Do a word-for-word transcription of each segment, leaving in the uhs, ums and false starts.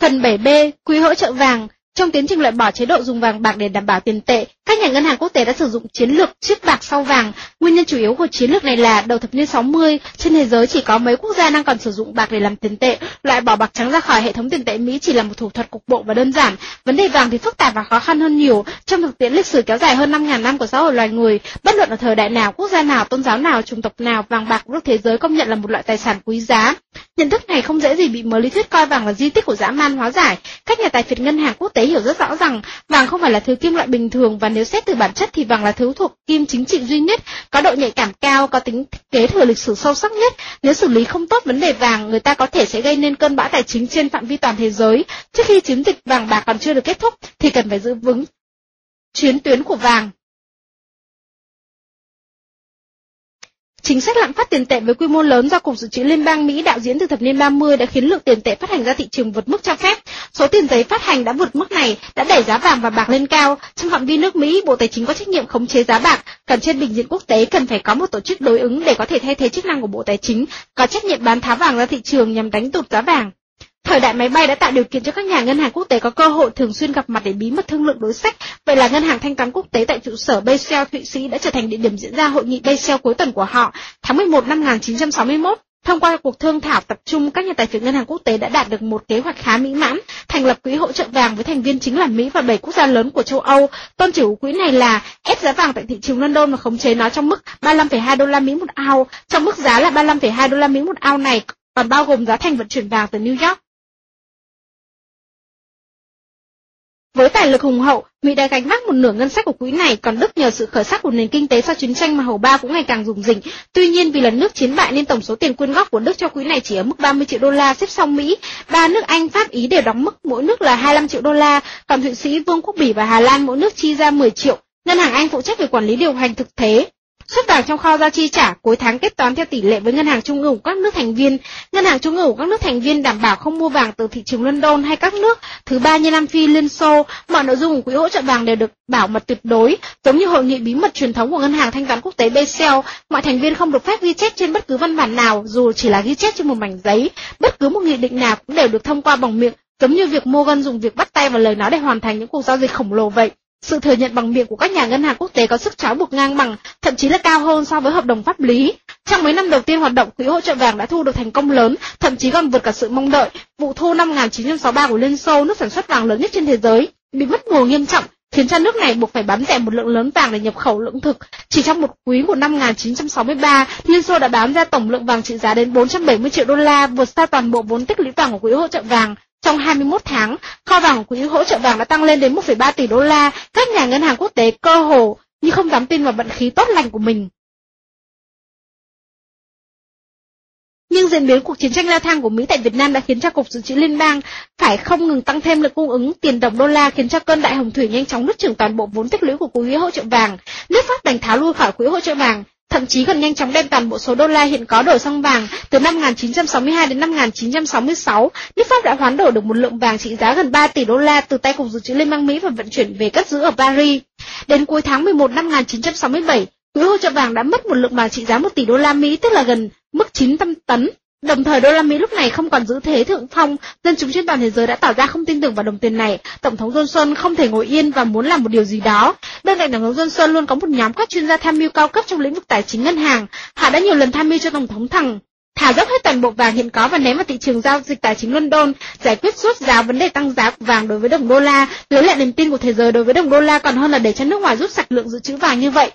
Phần bảy B, quỹ hỗ trợ vàng. Trong tiến trình loại bỏ chế độ dùng vàng bạc để đảm bảo tiền tệ, các nhà ngân hàng quốc tế đã sử dụng chiến lược trước bạc sau vàng. Nguyên nhân chủ yếu của chiến lược này là đầu thập niên sáu mươi, trên thế giới chỉ có mấy quốc gia đang còn sử dụng bạc để làm tiền tệ. Loại bỏ bạc trắng ra khỏi hệ thống tiền tệ Mỹ chỉ là một thủ thuật cục bộ và đơn giản. Vấn đề vàng thì phức tạp và khó khăn hơn nhiều. Trong thực tiễn lịch sử kéo dài hơn năm nghìn năm của xã hội loài người, bất luận ở thời đại nào, quốc gia nào, tôn giáo nào, chủng tộc nào, vàng bạc được thế giới công nhận là một loại tài sản quý giá. Nhận thức này không dễ gì bị mớ lý thuyết coi vàng là di tích của dã man hóa giải. Các nhà tài phiệt ngân hàng quốc tế hiểu rất rõ rằng vàng không phải là thứ kim loại bình thường, và nếu xét từ bản chất thì vàng là thứ thuộc kim chính trị duy nhất, có độ nhạy cảm cao, có tính kế thừa lịch sử sâu sắc nhất. Nếu xử lý không tốt vấn đề vàng, người ta có thể sẽ gây nên cơn bão tài chính trên phạm vi toàn thế giới. Trước khi chiến dịch vàng bạc còn chưa được kết thúc thì cần phải giữ vững chiến tuyến của vàng. Chính sách lạm phát tiền tệ với quy mô lớn do Cục Dự trữ Liên bang Mỹ đạo diễn từ thập niên ba mươi đã khiến lượng tiền tệ phát hành ra thị trường vượt mức cho phép. Số tiền giấy phát hành đã vượt mức này đã đẩy giá vàng và bạc lên cao. Trong phạm vi nước Mỹ, Bộ Tài chính có trách nhiệm khống chế giá bạc, còn trên bình diện quốc tế cần phải có một tổ chức đối ứng để có thể thay thế chức năng của Bộ Tài chính, có trách nhiệm bán tháo vàng ra thị trường nhằm đánh tụt giá vàng. Thời đại máy bay đã tạo điều kiện cho các nhà ngân hàng quốc tế có cơ hội thường xuyên gặp mặt để bí mật thương lượng đối sách. Vậy là ngân hàng thanh toán quốc tế tại trụ sở Basel, Thụy Sĩ đã trở thành địa điểm diễn ra hội nghị Basel cuối tuần của họ. Tháng mười một năm một nghìn chín trăm sáu mươi mốt, thông qua cuộc thương thảo tập trung, các nhà tài phiệt ngân hàng quốc tế đã đạt được một kế hoạch khá mỹ mãn, thành lập quỹ hỗ trợ vàng với thành viên chính là Mỹ và bảy quốc gia lớn của châu Âu. Tôn chỉ của quỹ này là ép giá vàng tại thị trường London và khống chế nó trong mức ba mươi lăm phẩy hai đô la Mỹ một ounce. Trong mức giá là ba mươi lăm phẩy hai đô la Mỹ một ounce này còn bao gồm giá thành vận chuyển vàng từ New York. Với tài lực hùng hậu, Mỹ đã gánh vác một nửa ngân sách của quỹ này, còn Đức nhờ sự khởi sắc của nền kinh tế sau chiến tranh mà hầu bao cũng ngày càng rủng rỉnh. Tuy nhiên, vì là nước chiến bại nên tổng số tiền quyên góp của Đức cho quỹ này chỉ ở mức ba mươi triệu đô la, xếp sau Mỹ. Ba nước Anh, Pháp, Ý đều đóng mức mỗi nước là hai mươi lăm triệu đô la, còn Thụy Sĩ, Vương quốc Bỉ và Hà Lan mỗi nước chi ra mười triệu. Ngân hàng Anh phụ trách về quản lý điều hành thực tế. Xuất vàng trong kho ra chi trả, cuối tháng kết toán theo tỷ lệ với ngân hàng trung ương của các nước thành viên. Ngân hàng trung ương của các nước thành viên đảm bảo không mua vàng từ thị trường London hay các nước thứ ba như Nam Phi, Liên Xô. Mọi nội dung của quỹ hỗ trợ vàng đều được bảo mật tuyệt đối, giống như hội nghị bí mật truyền thống của ngân hàng thanh toán quốc tế Basel. Mọi thành viên không được phép ghi chép trên bất cứ văn bản nào, dù chỉ là ghi chép trên một mảnh giấy. Bất cứ một nghị định nào cũng đều được thông qua bằng miệng, giống như việc Morgan dùng việc bắt tay vào lời nói để hoàn thành những cuộc giao dịch khổng lồ vậy. Sự thừa nhận bằng miệng của các nhà ngân hàng quốc tế có sức trói buộc ngang bằng, thậm chí là cao hơn so với hợp đồng pháp lý. Trong mấy năm đầu tiên hoạt động, quỹ hỗ trợ vàng đã thu được thành công lớn, thậm chí còn vượt cả sự mong đợi. Vụ thu năm một nghìn chín trăm sáu mươi ba của Liên Xô, nước sản xuất vàng lớn nhất trên thế giới, bị mất mùa nghiêm trọng, khiến cho nước này buộc phải bán rẻ một lượng lớn vàng để nhập khẩu lương thực. Chỉ trong một quý của năm một nghìn chín trăm sáu mươi ba, Liên Xô đã bán ra tổng lượng vàng trị giá đến bốn trăm bảy mươi triệu đô la, vượt xa toàn bộ vốn tích lũy vàng của quỹ hỗ trợ vàng. Trong hai mươi mốt tháng, kho vàng của quỹ hỗ trợ vàng đã tăng lên đến một phẩy ba tỷ đô la. Các nhà ngân hàng quốc tế cơ hồ như không dám tin vào vận khí tốt lành của mình. Nhưng diễn biến cuộc chiến tranh leo thang của Mỹ tại Việt Nam đã khiến cho Cục Dự trữ Liên bang phải không ngừng tăng thêm lượng cung ứng tiền đồng đô la, khiến cho cơn đại hồng thủy nhanh chóng nuốt chửng toàn bộ vốn tích lũy của quỹ hỗ trợ vàng. Nước Pháp đành tháo lui khỏi quỹ hỗ trợ vàng, thậm chí còn nhanh chóng đem toàn bộ số đô la hiện có đổi sang vàng. Từ năm một nghìn chín trăm sáu mươi hai đến năm một nghìn chín trăm sáu mươi sáu, nước Pháp đã hoán đổi được một lượng vàng trị giá gần ba tỷ đô la từ tay Cục Dự trữ Liên bang Mỹ và vận chuyển về cất giữ ở Paris. Đến cuối tháng mười một năm một nghìn chín trăm sáu mươi bảy, quỹ hỗ trợ vàng đã mất một lượng vàng trị giá một tỷ đô la Mỹ, tức là gần mức chín trăm tấn. Đồng thời đô la Mỹ lúc này không còn giữ thế thượng phong, dân chúng trên toàn thế giới đã tỏ ra không tin tưởng vào đồng tiền này. Tổng thống Johnson không thể ngồi yên và muốn làm một điều gì đó. Bên cạnh Tổng thống Johnson luôn có một nhóm các chuyên gia tham mưu cao cấp trong lĩnh vực tài chính ngân hàng. Họ đã nhiều lần tham mưu cho Tổng thống thẳng thả dốc hết toàn bộ vàng hiện có và ném vào thị trường giao dịch tài chính London, giải quyết rốt ráo vấn đề tăng giá của vàng đối với đồng đô la, lấy lại niềm tin của thế giới đối với đồng đô la, còn hơn là để cho nước ngoài rút sạch lượng dự trữ vàng như vậy.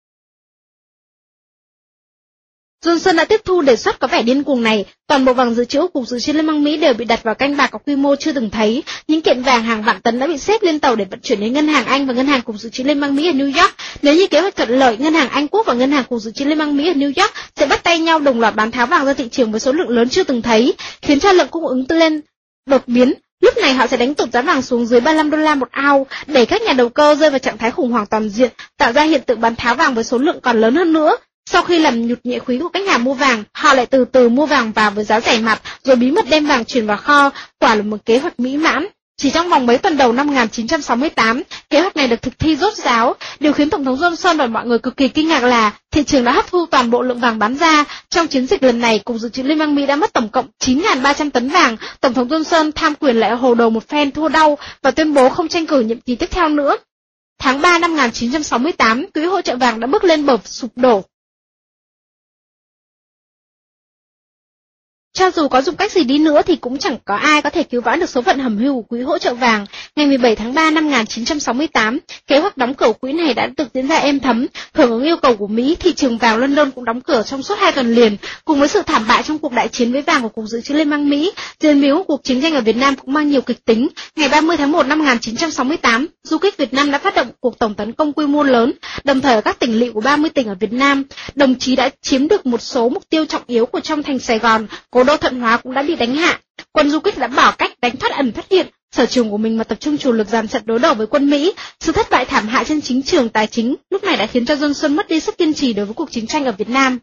Johnson đã tiếp thu đề xuất có vẻ điên cuồng này. Toàn bộ vàng dự trữ của Cục Dự trữ Liên bang Mỹ đều bị đặt vào canh bạc có quy mô chưa từng thấy. Những kiện vàng hàng vạn tấn đã bị xếp lên tàu để vận chuyển đến ngân hàng Anh và ngân hàng Cục Dự trữ Liên bang Mỹ ở New York. Nếu như kế hoạch thuận lợi, ngân hàng Anh Quốc và ngân hàng Cục Dự trữ Liên bang Mỹ ở New York sẽ bắt tay nhau đồng loạt bán tháo vàng ra thị trường với số lượng lớn chưa từng thấy, khiến cho lượng cung ứng lên đột biến. Lúc này họ sẽ đánh tụt giá vàng xuống dưới ba mươi lăm đô la một ounce, để các nhà đầu cơ rơi vào trạng thái khủng hoảng toàn diện, tạo ra hiện tượng bán tháo vàng với số lượng còn lớn hơn nữa. Sau khi làm nhụt nhẹ quý của các nhà mua vàng, họ lại từ từ mua vàng vào với giá rẻ mạt, rồi bí mật đem vàng chuyển vào kho. Quả là một kế hoạch mỹ mãn. Chỉ trong vòng mấy tuần đầu năm một nghìn chín trăm sáu mươi tám, kế hoạch này được thực thi rốt ráo. Điều khiến Tổng thống Johnson và mọi người cực kỳ kinh ngạc là thị trường đã hấp thu toàn bộ lượng vàng bán ra. Trong chiến dịch lần này, Cục Dự trữ Liên bang Mỹ đã mất tổng cộng chín nghìn ba trăm tấn vàng. Tổng thống Johnson tham quyền lại hồ đồ một phen thua đau và tuyên bố không tranh cử nhiệm kỳ tiếp theo nữa. Tháng ba năm một nghìn chín trăm sáu mươi tám, quỹ hỗ trợ vàng đã bước lên bờ sụp đổ. Cho dù có dùng cách gì đi nữa thì cũng chẳng có ai có thể cứu vãn được số phận hầm hưu của quỹ hỗ trợ vàng. Ngày mười bảy tháng ba năm một nghìn chín trăm sáu mươi tám, kế hoạch đóng cửa quỹ này đã được diễn ra êm thấm. Hưởng ứng yêu cầu của Mỹ, thị trường vàng London cũng đóng cửa trong suốt hai tuần liền. Cùng với sự thảm bại trong cuộc đại chiến với vàng của Cục Dự trữ Liên bang Mỹ, diễn biến của cuộc chiến tranh ở Việt Nam cũng mang nhiều kịch tính. Ngày ba mươi tháng một năm một nghìn chín trăm sáu mươi tám, du kích Việt Nam đã phát động cuộc tổng tấn công quy mô lớn, đồng thời ở các tỉnh lỵ của ba mươi tỉnh ở Việt Nam, đồng chí đã chiếm được một số mục tiêu trọng yếu của trong thành Sài Gòn. Cố đô Thuận Hóa cũng đã bị đánh hạ. Quân du kích đã bảo cách đánh thoát ẩn thoát hiện, sở trường của mình mà tập trung chủ lực dàn trận đối đầu với quân Mỹ. Sự thất bại thảm hại trên chính trường tài chính lúc này đã khiến cho Johnson mất đi sức kiên trì đối với cuộc chiến tranh ở Việt Nam.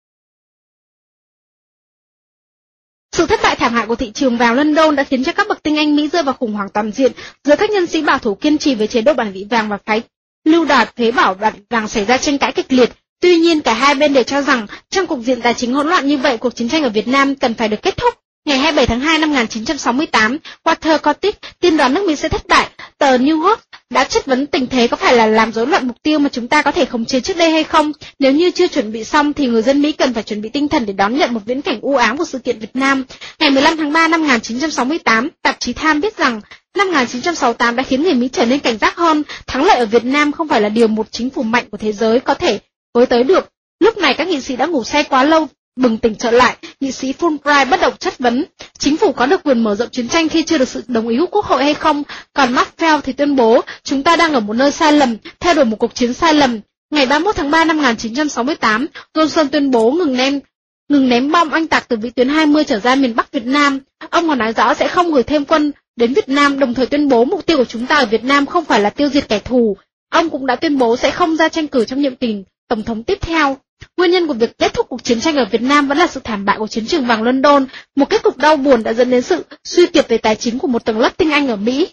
Sự thất bại thảm hại của thị trường vàng London đã khiến cho các bậc tinh anh Mỹ rơi vào khủng hoảng toàn diện. Giữa các nhân sĩ bảo thủ kiên trì với chế độ bản vị vàng và phái lưu đạt thuế bảo bản vàng xảy ra tranh cãi kịch liệt. Tuy nhiên, cả hai bên đều cho rằng trong cục diện tài chính hỗn loạn như vậy, cuộc chiến tranh ở Việt Nam cần phải được kết thúc. Ngày hai mươi bảy tháng hai năm một nghìn chín trăm sáu mươi tám, Walter Cortis tiên đoán nước Mỹ sẽ thất bại. Tờ New York đã chất vấn tình thế có phải là làm rối loạn mục tiêu mà chúng ta có thể khống chế trước đây hay không. Nếu như chưa chuẩn bị xong thì người dân Mỹ cần phải chuẩn bị tinh thần để đón nhận một viễn cảnh u ám của sự kiện Việt Nam. Ngày mười lăm tháng ba năm một nghìn chín trăm sáu mươi tám, tạp chí Time viết rằng năm một nghìn chín trăm sáu mươi tám đã khiến người Mỹ trở nên cảnh giác hơn. Thắng lợi ở Việt Nam không phải là điều một chính phủ mạnh của thế giới có thể với tới được. Lúc này các nghị sĩ đã ngủ say quá lâu, bừng tỉnh trở lại. Nghị sĩ Fulbright bắt đầu chất vấn chính phủ có được quyền mở rộng chiến tranh khi chưa được sự đồng ý của Quốc hội hay không. Còn Maxwell thì tuyên bố chúng ta đang ở một nơi sai lầm, theo đuổi một cuộc chiến sai lầm. Ngày ba mươi mốt tháng ba năm một nghìn chín trăm sáu mươi tám, Johnson tuyên bố ngừng ném ngừng ném bom oanh tạc từ vĩ tuyến hai mươi trở ra miền Bắc Việt Nam. Ông còn nói rõ sẽ không gửi thêm quân đến Việt Nam, đồng thời tuyên bố mục tiêu của chúng ta ở Việt Nam không phải là tiêu diệt kẻ thù. Ông cũng đã tuyên bố sẽ không ra tranh cử trong nhiệm kỳ tổng thống tiếp theo. Nguyên nhân của việc kết thúc cuộc chiến tranh ở Việt Nam vẫn là sự thảm bại của chiến trường vàng London, một kết cục đau buồn đã dẫn đến sự suy kiệt về tài chính của một tầng lớp tinh anh ở Mỹ.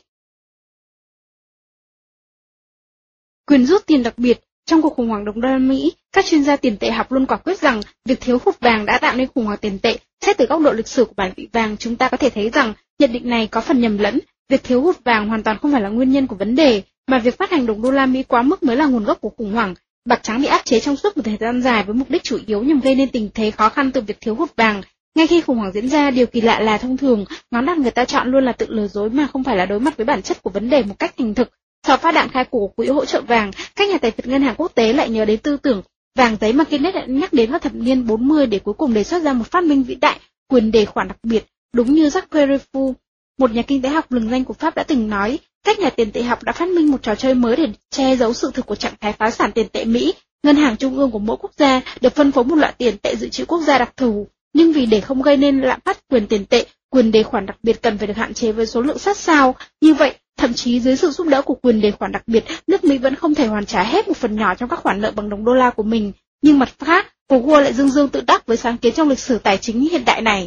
Quyền rút tiền đặc biệt. Trong cuộc khủng hoảng đồng đô la Mỹ, các chuyên gia tiền tệ học luôn quả quyết rằng việc thiếu hụt vàng đã tạo nên khủng hoảng tiền tệ. Xét từ góc độ lịch sử của bản vị vàng, chúng ta có thể thấy rằng nhận định này có phần nhầm lẫn. Việc thiếu hụt vàng hoàn toàn không phải là nguyên nhân của vấn đề, mà việc phát hành đồng đô la Mỹ quá mức mới là nguồn gốc của khủng hoảng. Bạc trắng bị áp chế trong suốt một thời gian dài với mục đích chủ yếu nhằm gây nên tình thế khó khăn từ việc thiếu hụt vàng. Ngay khi khủng hoảng diễn ra, điều kỳ lạ là thông thường, ngón đặt người ta chọn luôn là tự lừa dối mà không phải là đối mặt với bản chất của vấn đề một cách thành thực. Sau phát đạn khai của quỹ hỗ trợ vàng, các nhà tài phiệt ngân hàng quốc tế lại nhớ đến tư tưởng vàng giấy mà Keynes đã nhắc đến vào thập niên bốn mươi để cuối cùng đề xuất ra một phát minh vĩ đại, quyền đề khoản đặc biệt. Đúng như Jacques Périfou, một nhà kinh tế học lừng danh của Pháp đã từng nói, các nhà tiền tệ học đã phát minh một trò chơi mới để che giấu sự thực của trạng thái phá sản tiền tệ Mỹ. Ngân hàng trung ương của mỗi quốc gia được phân phối một loại tiền tệ dự trữ quốc gia đặc thù, nhưng vì để không gây nên lạm phát quyền tiền tệ, quyền đề khoản đặc biệt cần phải được hạn chế với số lượng sát sao. Như vậy, thậm chí dưới sự giúp đỡ của quyền đề khoản đặc biệt, nước Mỹ vẫn không thể hoàn trả hết một phần nhỏ trong các khoản nợ bằng đồng đô la của mình. Nhưng mặt khác, phố Wall lại dương dương tự đắc với sáng kiến trong lịch sử tài chính hiện đại này.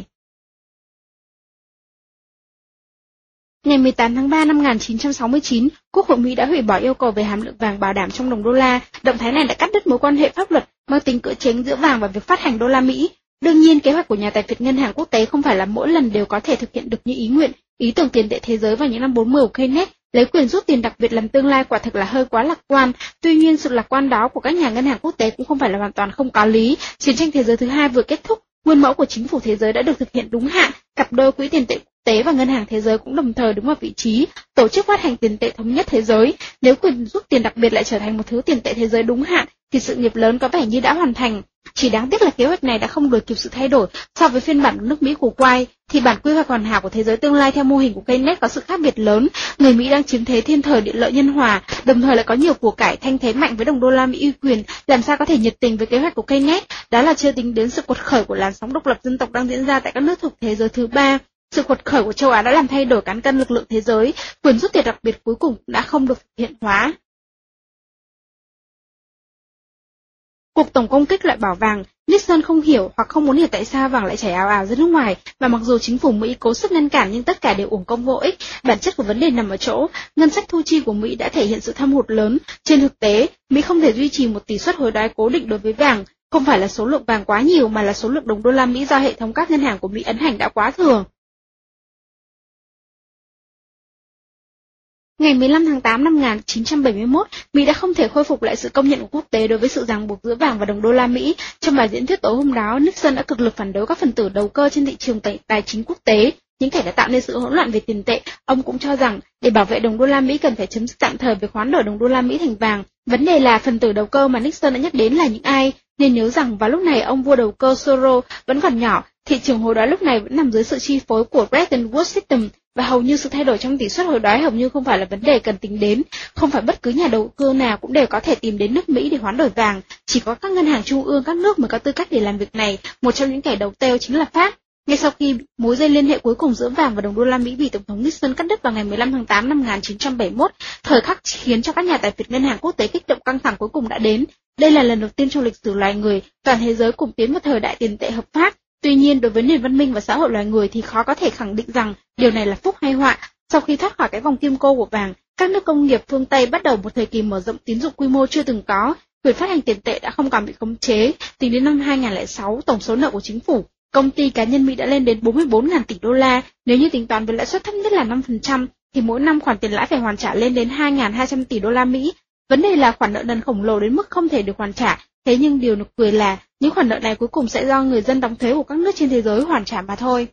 Ngày mười tám tháng ba năm một nghìn chín trăm sáu mươi chín, Quốc hội Mỹ đã hủy bỏ yêu cầu về hàm lượng vàng bảo đảm trong đồng đô la. Động thái này đã cắt đứt mối quan hệ pháp luật mang tính cưỡng chế giữa vàng và việc phát hành đô la Mỹ. Đương nhiên, kế hoạch của nhà tài phiệt ngân hàng quốc tế không phải là mỗi lần đều có thể thực hiện được như ý nguyện. Ý tưởng tiền tệ thế giới vào những năm bốn mươi của Keynes lấy quyền rút tiền đặc biệt làm tương lai quả thực là hơi quá lạc quan. Tuy nhiên, sự lạc quan đó của các nhà ngân hàng quốc tế cũng không phải là hoàn toàn không có lý. Chiến tranh thế giới thứ hai vừa kết thúc, nguyên mẫu của chính phủ thế giới đã được thực hiện đúng hạn. Cặp đôi quỹ tiền tệ quốc tế và ngân hàng thế giới cũng đồng thời đứng vào vị trí tổ chức phát hành tiền tệ thống nhất thế giới. Nếu quyền rút tiền đặc biệt lại trở thành một thứ tiền tệ thế giới đúng hạn, thì sự nghiệp lớn có vẻ như đã hoàn thành. Chỉ đáng tiếc là kế hoạch này đã không đuổi kịp sự thay đổi. So với phiên bản của nước Mỹ của Quay, thì bản quy hoạch hoàn hảo của thế giới tương lai theo mô hình của Keynes có sự khác biệt lớn. Người Mỹ đang chiếm thế thiên thời địa lợi nhân hòa, đồng thời lại có nhiều của cải thanh thế mạnh với đồng đô la Mỹ uy quyền, làm sao có thể nhiệt tình với kế hoạch của Keynes. Đó là chưa tính đến sự quật khởi của làn sóng độc lập dân tộc đang diễn ra tại các nước thuộc thế giới thứ ba. Sự quật khởi của châu Á đã làm thay đổi cán cân lực lượng thế giới, quyền rút tiền đặc biệt cuối cùng đã không được thực hiện hóa. Cuộc tổng công kích loại bỏ vàng. Nixon không hiểu hoặc không muốn hiểu tại sao vàng lại chảy ào ào ra nước ngoài, và mặc dù chính phủ Mỹ cố sức ngăn cản nhưng tất cả đều uổng công vô ích. Bản chất của vấn đề nằm ở chỗ, ngân sách thu chi của Mỹ đã thể hiện sự thâm hụt lớn. Trên thực tế, Mỹ không thể duy trì một tỷ suất hối đoái cố định đối với vàng, không phải là số lượng vàng quá nhiều mà là số lượng đồng đô la Mỹ do hệ thống các ngân hàng của Mỹ ấn hành đã quá thừa. Ngày mười lăm tháng tám năm một nghìn chín trăm bảy mươi mốt, Mỹ đã không thể khôi phục lại sự công nhận của quốc tế đối với sự ràng buộc giữa vàng và đồng đô la Mỹ. Trong bài diễn thuyết tối hôm đó, Nixon đã cực lực phản đối các phần tử đầu cơ trên thị trường tài chính quốc tế, những kẻ đã tạo nên sự hỗn loạn về tiền tệ. Ông cũng cho rằng, để bảo vệ đồng đô la Mỹ cần phải chấm dứt tạm thời việc hoán đổi đồng đô la Mỹ thành vàng. Vấn đề là phần tử đầu cơ mà Nixon đã nhắc đến là những ai, nên nhớ rằng vào lúc này ông vua đầu cơ Soros vẫn còn nhỏ, thị trường hối đoái lúc này vẫn nằm dưới sự chi phối của Bretton Woods System, và hầu như sự thay đổi trong tỷ suất hối đoái hầu như không phải là vấn đề cần tính đến. Không phải bất cứ nhà đầu cơ nào cũng đều có thể tìm đến nước Mỹ để hoán đổi vàng, chỉ có các ngân hàng trung ương các nước mới có tư cách để làm việc này. Một trong những kẻ đầu têu chính là Pháp. Ngay sau khi mối dây liên hệ cuối cùng giữa vàng và đồng đô la Mỹ bị Tổng thống Nixon cắt đứt vào ngày mười lăm tháng tám năm một nghìn chín trăm bảy mươi mốt, thời khắc khiến cho các nhà tài phiệt ngân hàng quốc tế kích động căng thẳng cuối cùng đã đến. Đây là lần đầu tiên trong lịch sử loài người, toàn thế giới cùng tiến vào thời đại tiền tệ hợp pháp. Tuy nhiên, đối với nền văn minh và xã hội loài người thì khó có thể khẳng định rằng điều này là phúc hay họa. Sau khi thoát khỏi cái vòng kim cô của vàng, các nước công nghiệp phương Tây bắt đầu một thời kỳ mở rộng tín dụng quy mô chưa từng có. Quyền phát hành tiền tệ đã không còn bị khống chế. Tính đến năm hai nghìn không trăm lẻ sáu, tổng số nợ của chính phủ, công ty cá nhân Mỹ đã lên đến bốn mươi bốn nghìn tỷ đô la. Nếu như tính toán với lãi suất thấp nhất là năm phần trăm, thì mỗi năm khoản tiền lãi phải hoàn trả lên đến hai nghìn hai trăm tỷ đô la Mỹ. Vấn đề là khoản nợ nần khổng lồ đến mức không thể được hoàn trả. Thế nhưng điều nực cười là những khoản nợ này cuối cùng sẽ do người dân đóng thuế của các nước trên thế giới hoàn trả mà thôi.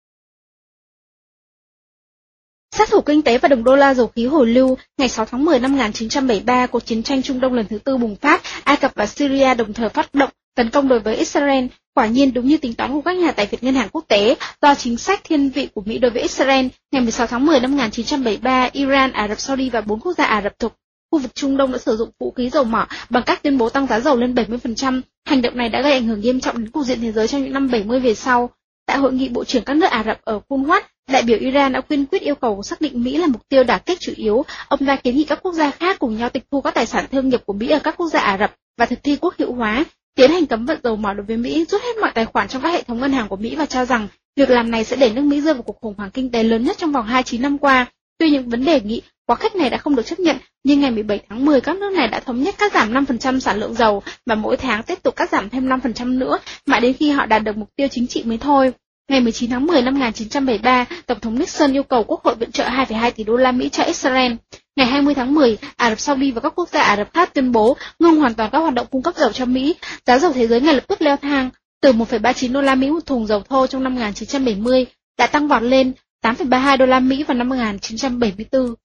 Sát thủ kinh tế và đồng đô la dầu khí hồi lưu. Ngày sáu tháng mười năm một nghìn chín trăm bảy mươi ba, cuộc chiến tranh Trung Đông lần thứ tư bùng phát, Ai Cập và Syria đồng thời phát động tấn công đối với Israel. Quả nhiên đúng như tính toán của các nhà tài phiệt ngân hàng quốc tế, do chính sách thiên vị của Mỹ đối với Israel, ngày mười sáu tháng mười năm một nghìn chín trăm bảy mươi ba, Iran, Ả Rập Saudi và bốn quốc gia Ả Rập thuộc khu vực Trung Đông đã sử dụng vũ khí dầu mỏ bằng cách tuyên bố tăng giá dầu lên bảy mươi phần trăm. Hành động này đã gây ảnh hưởng nghiêm trọng đến cục diện thế giới trong những năm bảy mươi về sau. Tại hội nghị bộ trưởng các nước Ả Rập ở Kuwait, đại biểu Iran đã kiên quyết yêu cầu xác định Mỹ là mục tiêu đả kích chủ yếu. Ông ta kiến nghị các quốc gia khác cùng nhau tịch thu các tài sản thương nghiệp của Mỹ ở các quốc gia Ả Rập và thực thi quốc hữu hóa, tiến hành cấm vận dầu mỏ đối với Mỹ, rút hết mọi tài khoản trong các hệ thống ngân hàng của Mỹ và cho rằng việc làm này sẽ để nước Mỹ rơi vào cuộc khủng hoảng kinh tế lớn nhất trong vòng hai mươi chín năm qua. Tuy những vấn đề nghị quá khích này đã không được chấp nhận, nhưng ngày mười bảy tháng mười các nước này đã thống nhất cắt giảm năm phần trăm sản lượng dầu và mỗi tháng tiếp tục cắt giảm thêm năm phần trăm nữa, mãi đến khi họ đạt được mục tiêu chính trị mới thôi. Ngày mười chín tháng mười năm một nghìn chín trăm bảy mươi ba, Tổng thống Nixon yêu cầu Quốc hội viện trợ hai phẩy hai tỷ đô la Mỹ cho Israel. Ngày hai mươi tháng mười, Ả Rập Saudi và các quốc gia Ả Rập khác tuyên bố ngưng hoàn toàn các hoạt động cung cấp dầu cho Mỹ. Giá dầu thế giới ngay lập tức leo thang, từ một phẩy ba mươi chín đô la Mỹ một thùng dầu thô trong năm một nghìn chín trăm bảy mươi đã tăng vọt lên tám phẩy ba mươi hai đô la Mỹ vào năm một nghìn chín trăm bảy mươi tư.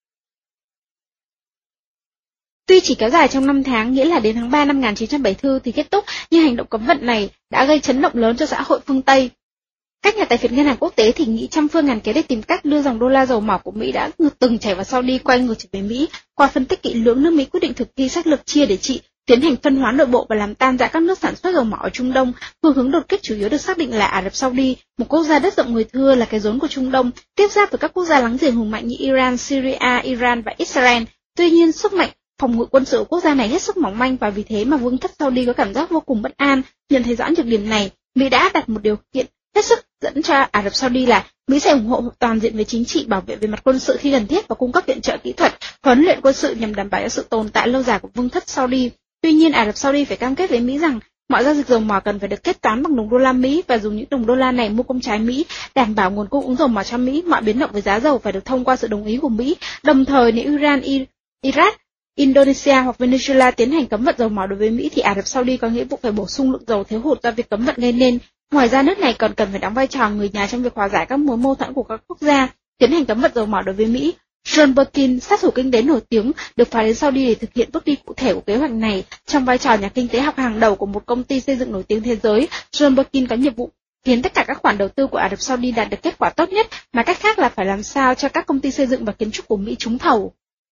Tuy chỉ kéo dài trong năm tháng, nghĩa là đến tháng ba năm một nghìn chín trăm bảy mươi tư thì kết thúc, nhưng hành động cấm vận này đã gây chấn động lớn cho xã hội phương Tây. Các nhà tài phiệt ngân hàng quốc tế thì nghĩ trăm phương ngàn kế để tìm cách đưa dòng đô la dầu mỏ của Mỹ đã từng chảy vào Saudi quay ngược trở về Mỹ. Qua phân tích kỹ lưỡng, nước Mỹ quyết định thực thi sách lược chia để trị, tiến hành phân hóa nội bộ và làm tan rã các nước sản xuất dầu mỏ ở Trung Đông. Phương hướng đột kích chủ yếu được xác định là Ả Rập Saudi, một quốc gia đất rộng người thưa là cái rốn của Trung Đông, tiếp giáp với các quốc gia láng giềng hùng mạnh như Iran, Syria, Iran và Israel. Tuy nhiên, sức mạnh phòng ngự quân sự của quốc gia này hết sức mỏng manh và vì thế mà vương thất Saudi có cảm giác vô cùng bất an. Nhận thấy rõ nhược điểm này, Mỹ đã đặt một điều kiện hết sức dẫn cho Ả Rập Saudi là Mỹ sẽ ủng hộ toàn diện về chính trị, bảo vệ về mặt quân sự khi cần thiết và cung cấp viện trợ kỹ thuật, huấn luyện quân sự nhằm đảm bảo cho sự tồn tại lâu dài của vương thất Saudi. Tuy nhiên, Ả Rập Saudi phải cam kết với Mỹ rằng mọi giao dịch dầu mỏ cần phải được kết toán bằng đồng đô la Mỹ và dùng những đồng đô la này mua công trái Mỹ, đảm bảo nguồn cung ứng dầu mỏ cho Mỹ. Mọi biến động về giá dầu phải được thông qua sự đồng ý của Mỹ. Đồng thời, nếu Iran, Iraq, Indonesia hoặc Venezuela tiến hành cấm vận dầu mỏ đối với Mỹ thì Ả Rập Saudi có nghĩa vụ phải bổ sung lượng dầu thiếu hụt do việc cấm vận gây nên. Ngoài ra, nước này còn cần phải đóng vai trò người nhà trong việc hòa giải các mối mâu thuẫn của các quốc gia, tiến hành cấm vận dầu mỏ đối với Mỹ. John Birkin, sát thủ kinh tế nổi tiếng, được phái đến Saudi để thực hiện bước đi cụ thể của kế hoạch này. Trong vai trò nhà kinh tế học hàng đầu của một công ty xây dựng nổi tiếng thế giới, John Birkin có nhiệm vụ khiến tất cả các khoản đầu tư của Ả Rập Saudi đạt được kết quả tốt nhất, mà cách khác là phải làm sao cho các công ty xây dựng và kiến trúc của Mỹ trúng thầu.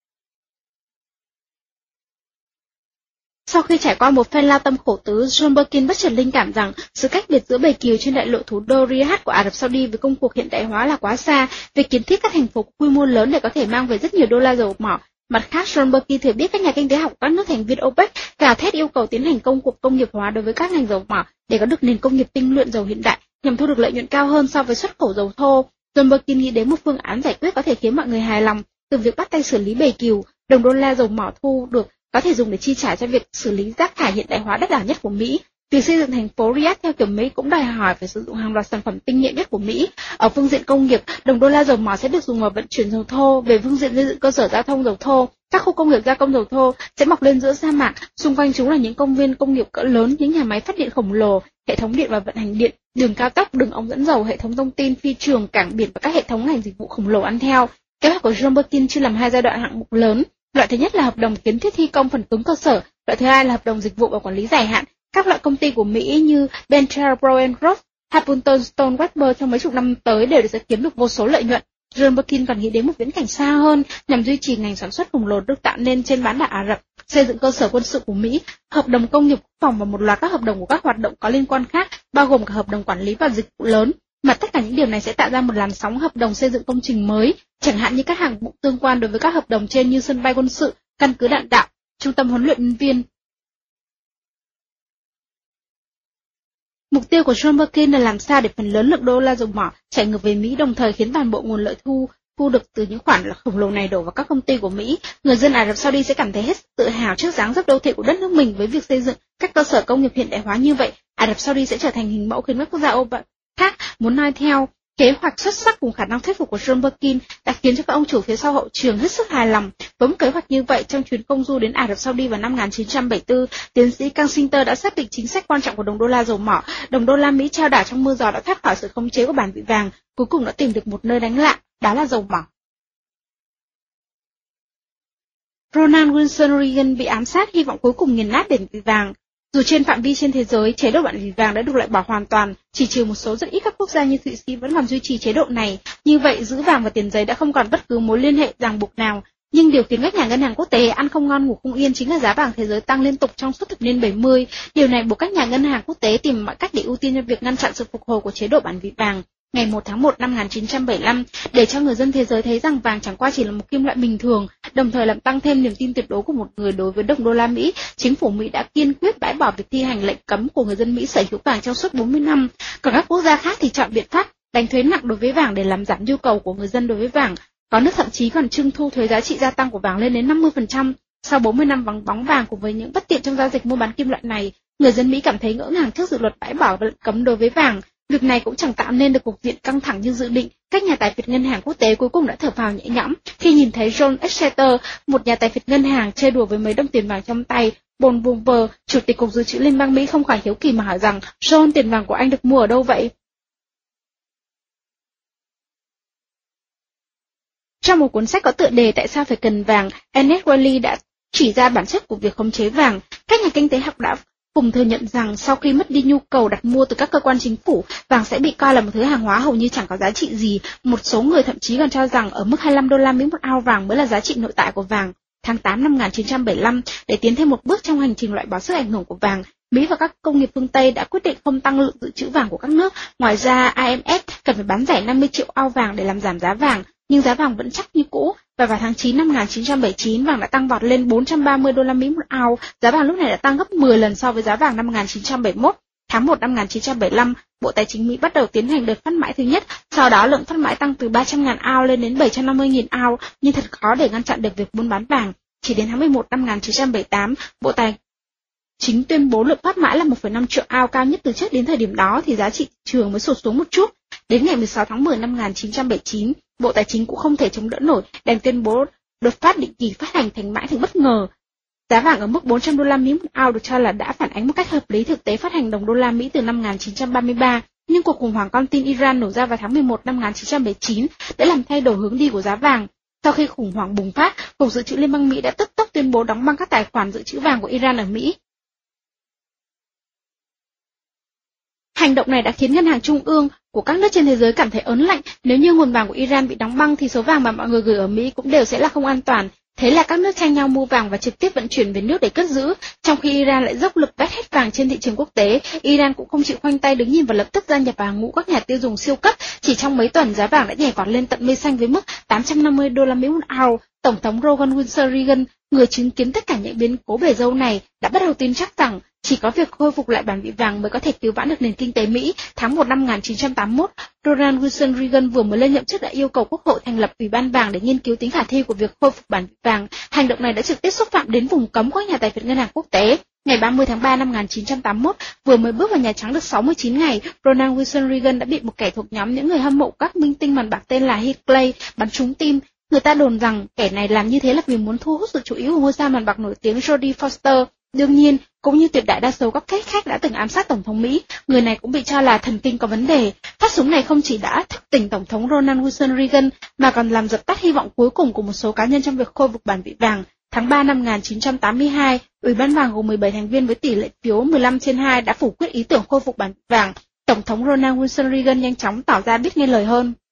Sau khi trải qua một phen lao tâm khổ tứ, John Birkin bất chợt linh cảm rằng sự cách biệt giữa bầy kiều trên đại lộ thủ đô Riyadh của Ả Rập Saudi với công cuộc hiện đại hóa là quá xa. Việc kiến thiết các thành phố quy mô lớn để có thể mang về rất nhiều đô la dầu mỏ Mặt khác, John Birkin thừa biết các nhà kinh tế học của các nước thành viên OPEC gào thét yêu cầu tiến hành công cuộc công nghiệp hóa đối với các ngành dầu mỏ để có được nền công nghiệp tinh luyện dầu hiện đại, nhằm thu được lợi nhuận cao hơn so với xuất khẩu dầu thô. John Birkin nghĩ đến một phương án giải quyết có thể khiến mọi người hài lòng, từ việc bắt tay xử lý bầy cừu, đồng đô la dầu mỏ thu được có thể dùng để chi trả cho việc xử lý rác thải hiện đại hóa đắt đỏ nhất của Mỹ. Việc xây dựng thành phố Riyadh theo kiểu Mỹ cũng đòi hỏi phải sử dụng hàng loạt sản phẩm tinh nhuệ nhất của Mỹ. Ở phương diện công nghiệp, đồng đô la dầu mỏ sẽ được dùng vào vận chuyển dầu thô. Về phương diện xây dựng cơ sở giao thông dầu thô, các khu công nghiệp gia công dầu thô sẽ mọc lên giữa sa mạc, xung quanh chúng là những công viên công nghiệp cỡ lớn, những nhà máy phát điện khổng lồ, hệ thống điện và vận hành điện, đường cao tốc, đường ống dẫn dầu, hệ thống thông tin, phi trường, cảng biển và các hệ thống ngành dịch vụ khổng lồ ăn theo. Kế hoạch của John Birkin chia làm hai giai đoạn hạng mục lớn. Loại thứ nhất là hợp đồng kiến thiết thi công phần cứng cơ sở, loại thứ hai là hợp đồng dịch vụ và quản lý dài hạn. Các loại công ty của Mỹ như Bentel, Brown and Ross, Hamilton, Stone, Weber trong mấy chục năm tới đều sẽ kiếm được vô số lợi nhuận. John Birkin còn nghĩ đến một viễn cảnh xa hơn nhằm duy trì ngành sản xuất khổng lồ được tạo nên trên bán đảo Ả Rập, xây dựng cơ sở quân sự của Mỹ, hợp đồng công nghiệp quốc phòng và một loạt các hợp đồng của các hoạt động có liên quan khác, bao gồm cả hợp đồng quản lý và dịch vụ lớn. Mà tất cả những điều này sẽ tạo ra một làn sóng hợp đồng xây dựng công trình mới, chẳng hạn như các hạng mục tương quan đối với các hợp đồng trên như sân bay quân sự, căn cứ đạn đạo, trung tâm huấn luyện nhân viên. Mục tiêu của John Birkin là làm sao để phần lớn lượng đô la dầu mỏ chảy ngược về Mỹ, đồng thời khiến toàn bộ nguồn lợi thu thu được từ những khoản khổng lồ này đổ vào các công ty của Mỹ. Người dân Ả Rập Saudi sẽ cảm thấy hết sức tự hào trước dáng dấp đô thị của đất nước mình. Với việc xây dựng các cơ sở công nghiệp hiện đại hóa như vậy, Ả Rập Saudi sẽ trở thành hình mẫu khiến các quốc gia OPEC khác muốn noi theo. Kế hoạch xuất sắc cùng khả năng thuyết phục của John Birkin đã khiến cho các ông chủ phía sau hậu trường hết sức hài lòng. Với một kế hoạch như vậy, trong chuyến công du đến Ả Rập Saudi vào năm một nghìn chín trăm bảy mươi tư, tiến sĩ Kissinger đã xác định chính sách quan trọng của đồng đô la dầu mỏ. Đồng đô la Mỹ trao đảo trong mưa gió đã thoát khỏi sự khống chế của bản vị vàng, cuối cùng đã tìm được một nơi đánh lạc, đó là dầu mỏ. Ronald Wilson Reagan bị ám sát, hy vọng cuối cùng nghiền nát bản vị vàng. Dù trên phạm vi trên thế giới, chế độ bản vị vàng đã được loại bỏ hoàn toàn, chỉ trừ một số rất ít các quốc gia như Thụy Sĩ vẫn còn duy trì chế độ này. Như vậy, giữ vàng và tiền giấy đã không còn bất cứ mối liên hệ ràng buộc nào. Nhưng điều khiến các nhà ngân hàng quốc tế ăn không ngon ngủ không yên chính là giá vàng thế giới tăng liên tục trong suốt thập niên bảy mươi. Điều này buộc các nhà ngân hàng quốc tế tìm mọi cách để ưu tiên cho việc ngăn chặn sự phục hồi của chế độ bản vị vàng. Ngày một tháng một năm một nghìn chín trăm bảy mươi lăm, để cho người dân thế giới thấy rằng vàng chẳng qua chỉ là một kim loại bình thường, đồng thời làm tăng thêm niềm tin tuyệt đối của một người đối với đồng đô la Mỹ, chính phủ Mỹ đã kiên quyết bãi bỏ việc thi hành lệnh cấm của người dân Mỹ sở hữu vàng trong suốt bốn mươi năm. Còn các quốc gia khác thì chọn biện pháp đánh thuế nặng đối với vàng để làm giảm nhu cầu của người dân đối với vàng. Có nước thậm chí còn trưng thu thuế giá trị gia tăng của vàng lên đến năm mươi phần trăm. Sau bốn mươi năm vắng bóng vàng cùng với những bất tiện trong giao dịch mua bán kim loại này, người dân Mỹ cảm thấy ngỡ ngàng trước dự luật bãi bỏ lệnh cấm đối với vàng. Việc này cũng chẳng tạo nên được cục diện căng thẳng như dự định. Các nhà tài phiệt ngân hàng quốc tế cuối cùng đã thở phào nhẹ nhõm khi nhìn thấy John Exeter, một nhà tài phiệt ngân hàng, chơi đùa với mấy đồng tiền vàng trong tay. Paul Volcker, chủ tịch cục dự trữ liên bang Mỹ không khỏi hiếu kỳ mà hỏi rằng, John, tiền vàng của anh được mua ở đâu vậy? Trong một cuốn sách có tựa đề Tại sao phải cần vàng, Ernest Wiley đã chỉ ra bản chất của việc khống chế vàng. Các nhà kinh tế học đã cùng thừa nhận rằng sau khi mất đi nhu cầu đặt mua từ các cơ quan chính phủ, vàng sẽ bị coi là một thứ hàng hóa hầu như chẳng có giá trị gì. Một số người thậm chí còn cho rằng ở mức hai mươi lăm đô la Mỹ một ounce vàng mới là giá trị nội tại của vàng. Tháng tám năm một nghìn chín trăm bảy mươi lăm, để tiến thêm một bước trong hành trình loại bỏ sức ảnh hưởng của vàng, Mỹ và các công nghiệp phương Tây đã quyết định không tăng lượng dự trữ vàng của các nước. Ngoài ra, I M F cần phải bán rẻ năm mươi triệu ounce vàng để làm giảm giá vàng, nhưng giá vàng vẫn chắc như cũ. Và vào tháng chín năm một nghìn chín trăm bảy mươi chín, vàng đã tăng vọt lên bốn trăm ba mươi đô la Mỹ một ounce. Giá vàng lúc này đã tăng gấp mười lần so với giá vàng năm một nghìn chín trăm bảy mươi mốt. Tháng một năm một nghìn chín trăm bảy mươi lăm, Bộ Tài chính Mỹ bắt đầu tiến hành đợt phát mãi thứ nhất. Sau đó lượng phát mãi tăng từ ba trăm nghìn ounce lên đến bảy trăm năm mươi nghìn ounce, nhưng thật khó để ngăn chặn được việc buôn bán vàng. Chỉ đến tháng mười một năm một nghìn chín trăm bảy mươi tám, Bộ Tài chính tuyên bố lượng phát mãi là một phẩy năm triệu ounce, cao nhất từ trước đến thời điểm đó, thì giá trị thị trường mới sụt xuống một chút. Đến ngày mười sáu tháng mười năm một nghìn chín trăm bảy mươi chín, Bộ Tài chính cũng không thể chống đỡ nổi, đành tuyên bố đợt phát định kỳ phát hành thành mãi thực bất ngờ. Giá vàng ở mức bốn trăm đô la Mỹ một ounce được cho là đã phản ánh một cách hợp lý thực tế phát hành đồng đô la Mỹ từ năm một nghìn chín trăm ba mươi ba, nhưng cuộc khủng hoảng con tin Iran nổ ra vào tháng mười một năm một nghìn chín trăm bảy mươi chín đã làm thay đổi hướng đi của giá vàng. Sau khi khủng hoảng bùng phát, Cục Dự trữ Liên bang Mỹ đã tức tốc tuyên bố đóng băng các tài khoản dự trữ vàng của Iran ở Mỹ. Hành động này đã khiến ngân hàng trung ương của các nước trên thế giới cảm thấy ớn lạnh. Nếu như nguồn vàng của Iran bị đóng băng thì số vàng mà mọi người gửi ở Mỹ cũng đều sẽ là không an toàn. Thế là các nước tranh nhau mua vàng và trực tiếp vận chuyển về nước để cất giữ, trong khi Iran lại dốc lực vét hết vàng trên thị trường quốc tế. Iran cũng không chịu khoanh tay đứng nhìn và lập tức gia nhập vào hàng ngũ các nhà tiêu dùng siêu cấp. Chỉ trong mấy tuần, giá vàng đã nhảy vọt lên tận mây xanh với mức tám trăm năm mươi đô la Mỹ một ounce. Tổng thống Ronald Wilson Reagan, người chứng kiến tất cả những biến cố bể dâu này, đã bắt đầu tin chắc rằng chỉ có việc khôi phục lại bản vị vàng mới có thể cứu vãn được nền kinh tế Mỹ. Tháng một năm một nghìn chín trăm tám mươi mốt, Ronald Wilson Reagan vừa mới lên nhậm chức đã yêu cầu Quốc hội thành lập Ủy ban vàng để nghiên cứu tính khả thi của việc khôi phục bản vị vàng. Hành động này đã trực tiếp xúc phạm đến vùng cấm của các nhà tài phiệt ngân hàng quốc tế. Ngày ba mươi tháng ba năm một nghìn chín trăm tám mươi mốt, vừa mới bước vào Nhà Trắng được sáu mươi chín ngày, Ronald Wilson Reagan đã bị một kẻ thuộc nhóm những người hâm mộ các minh tinh màn bạc tên là Hickley bắn trúng tim. Người ta đồn rằng kẻ này làm như thế là vì muốn thu hút sự chú ý của ngôi sao màn bạc nổi tiếng Jodie Foster. Đương nhiên, cũng như tuyệt đại đa số các khách khách đã từng ám sát Tổng thống Mỹ, người này cũng bị cho là thần kinh có vấn đề. Phát súng này không chỉ đã thức tỉnh Tổng thống Ronald Wilson Reagan, mà còn làm dập tắt hy vọng cuối cùng của một số cá nhân trong việc khôi phục bản vị vàng. Tháng ba năm một nghìn chín trăm tám mươi hai, Ủy ban vàng gồm mười bảy thành viên với tỷ lệ phiếu mười lăm trên hai đã phủ quyết ý tưởng khôi phục bản vàng. Tổng thống Ronald Wilson Reagan nhanh chóng tỏ ra biết nghe lời hơn.